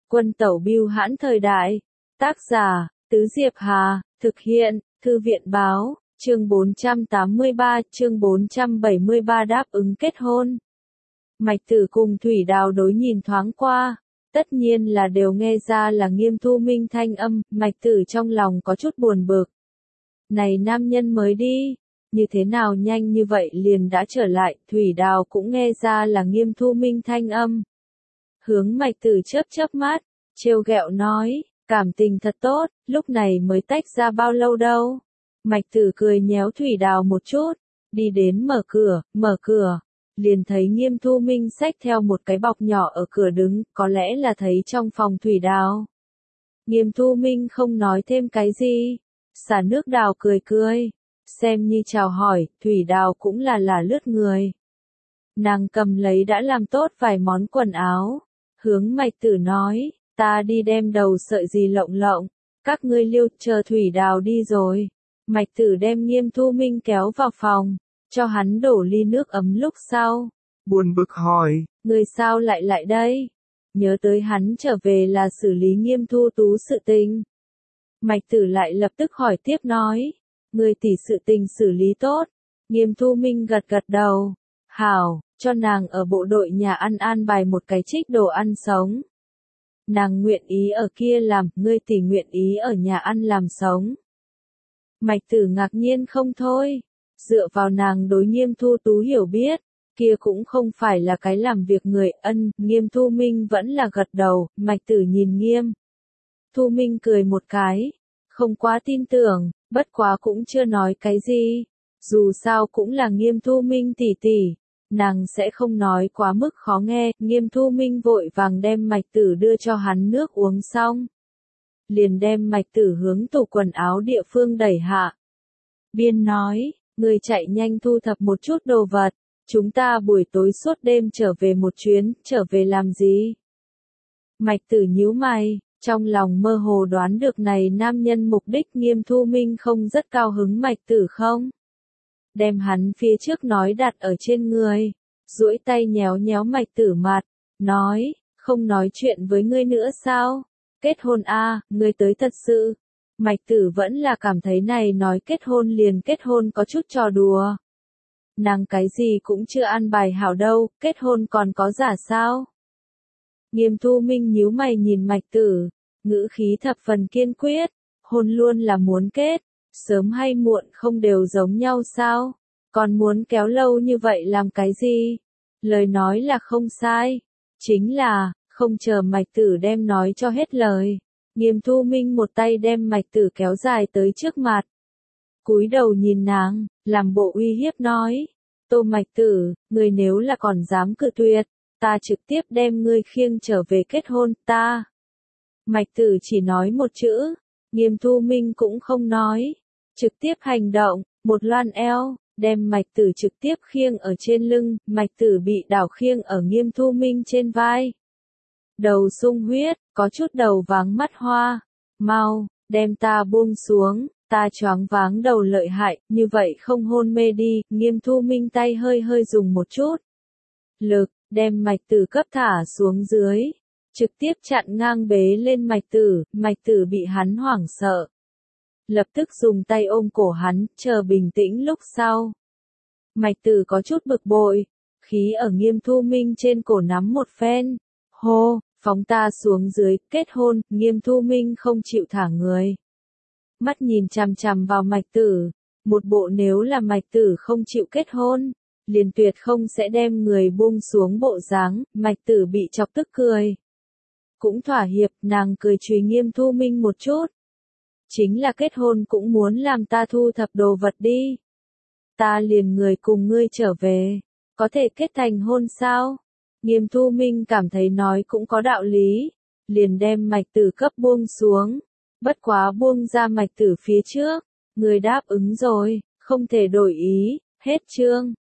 Quân tẩu bưu hãn thời đại. Tác giả, Tứ Diệp Hà, thực hiện, Thư viện báo, chương 473 đáp ứng kết hôn. Mạch Tử cùng Thủy Đào đối nhìn thoáng qua, tất nhiên là đều nghe ra là Nghiêm Thu Minh thanh âm, Mạch Tử trong lòng có chút buồn bực. Này nam nhân mới đi, như thế nào nhanh như vậy liền đã trở lại, Thủy Đào cũng nghe ra là Nghiêm Thu Minh thanh âm. Hướng Mạch Tử chớp mắt, trêu ghẹo nói, cảm tình thật tốt, lúc này mới tách ra bao lâu đâu. Mạch Tử cười nhéo Thủy Đào một chút, đi đến mở cửa, liền thấy Nghiêm Thu Minh xách theo một cái bọc nhỏ ở cửa đứng, có lẽ là thấy trong phòng Thủy Đào. Nghiêm Thu Minh không nói thêm cái gì, xả nước đào cười, xem như chào hỏi, Thủy Đào cũng là lướt người. Nàng cầm lấy đã làm tốt vài món quần áo, hướng Mạch Tử nói, ta đi đem đầu sợi gì lộng, các ngươi lưu chờ Thủy Đào đi rồi. Mạch Tử đem Nghiêm Thu Minh kéo vào phòng, cho hắn đổ ly nước ấm lúc sau. Buồn bực hỏi, Người sao lại đây? Nhớ tới hắn trở về là xử lý Nghiêm Thu Tú sự tình. Mạch Tử lại lập tức hỏi tiếp nói, người tỷ sự tình xử lý tốt. Nghiêm Thu Minh gật đầu, hảo, cho nàng ở bộ đội nhà ăn an bài một cái trích đồ ăn sống. Nàng nguyện ý ở kia làm, ngươi tỷ nguyện ý ở nhà ăn làm sống. Mạch Tử ngạc nhiên không thôi, dựa vào nàng đối Nghiêm Thu Tú hiểu biết, kia cũng không phải là cái làm việc người ân, Nghiêm Thu Minh vẫn là gật đầu, Mạch Tử nhìn Nghiêm Thu Minh cười một cái, không quá tin tưởng, bất quá cũng chưa nói cái gì, dù sao cũng là Nghiêm Thu Minh tỷ tỷ, nàng sẽ không nói quá mức khó nghe, Nghiêm Thu Minh vội vàng đem Mạch Tử đưa cho hắn nước uống xong. Liền đem Mạch Tử hướng tủ quần áo địa phương đẩy hạ. Biên nói, người chạy nhanh thu thập một chút đồ vật, chúng ta buổi tối suốt đêm trở về một chuyến, trở về làm gì? Mạch Tử nhíu mày, trong lòng mơ hồ đoán được này nam nhân mục đích. Nghiêm Thu Minh không rất cao hứng Mạch Tử không? Đem hắn phía trước nói đặt ở trên người, duỗi tay nhéo Mạch Tử mặt, nói, không nói chuyện với ngươi nữa sao? Kết hôn a, ngươi tới thật sự. Mạch Tử vẫn là cảm thấy này nói kết hôn liền kết hôn có chút trò đùa. Nàng cái gì cũng chưa an bài hảo đâu, kết hôn còn có giả sao? Nghiêm Thu Minh nhíu mày nhìn Mạch Tử, ngữ khí thập phần kiên quyết, hôn luôn là muốn kết, sớm hay muộn không đều giống nhau sao? Còn muốn kéo lâu như vậy làm cái gì? Lời nói là không sai, chính là, không chờ Mạch Tử đem nói cho hết lời. Nghiêm Thu Minh một tay đem Mạch Tử kéo dài tới trước mặt. Cúi đầu nhìn nàng, làm bộ uy hiếp nói. Tô Mạch Tử, người nếu là còn dám cự tuyệt, ta trực tiếp đem ngươi khiêng trở về kết hôn, ta. Mạch Tử chỉ nói một chữ, Nghiêm Thu Minh cũng không nói. Trực tiếp hành động, một loan eo, đem Mạch Tử trực tiếp khiêng ở trên lưng, Mạch Tử bị đảo khiêng ở Nghiêm Thu Minh trên vai. Đầu sung huyết, có chút đầu váng mắt hoa. Mau, đem ta buông xuống, ta choáng váng đầu lợi hại, như vậy không hôn mê đi. Nghiêm Thu Minh tay hơi dùng một chút lực, đem Mạch Tử cấp thả xuống dưới, trực tiếp chặn ngang bế lên Mạch Tử bị hắn hoảng sợ. Lập tức dùng tay ôm cổ hắn, chờ bình tĩnh lúc sau. Mạch Tử có chút bực bội, khí ở Nghiêm Thu Minh trên cổ nắm một phen, hô, phóng ta xuống dưới, kết hôn. Nghiêm Thu Minh không chịu thả người. Mắt nhìn chằm vào Mạch Tử, một bộ nếu là Mạch Tử không chịu kết hôn, liền tuyệt không sẽ đem người buông xuống bộ dáng. Mạch Tử bị chọc tức cười. Cũng thỏa hiệp, nàng cười chùy Nghiêm Thu Minh một chút. Chính là kết hôn cũng muốn làm ta thu thập đồ vật đi. Ta liền người cùng ngươi trở về, có thể kết thành hôn sao? Nghiêm Thu Minh cảm thấy nói cũng có đạo lý, liền đem Mạch Tử cấp buông xuống, bất quá buông ra Mạch Tử phía trước, người đáp ứng rồi, không thể đổi ý, hết chương.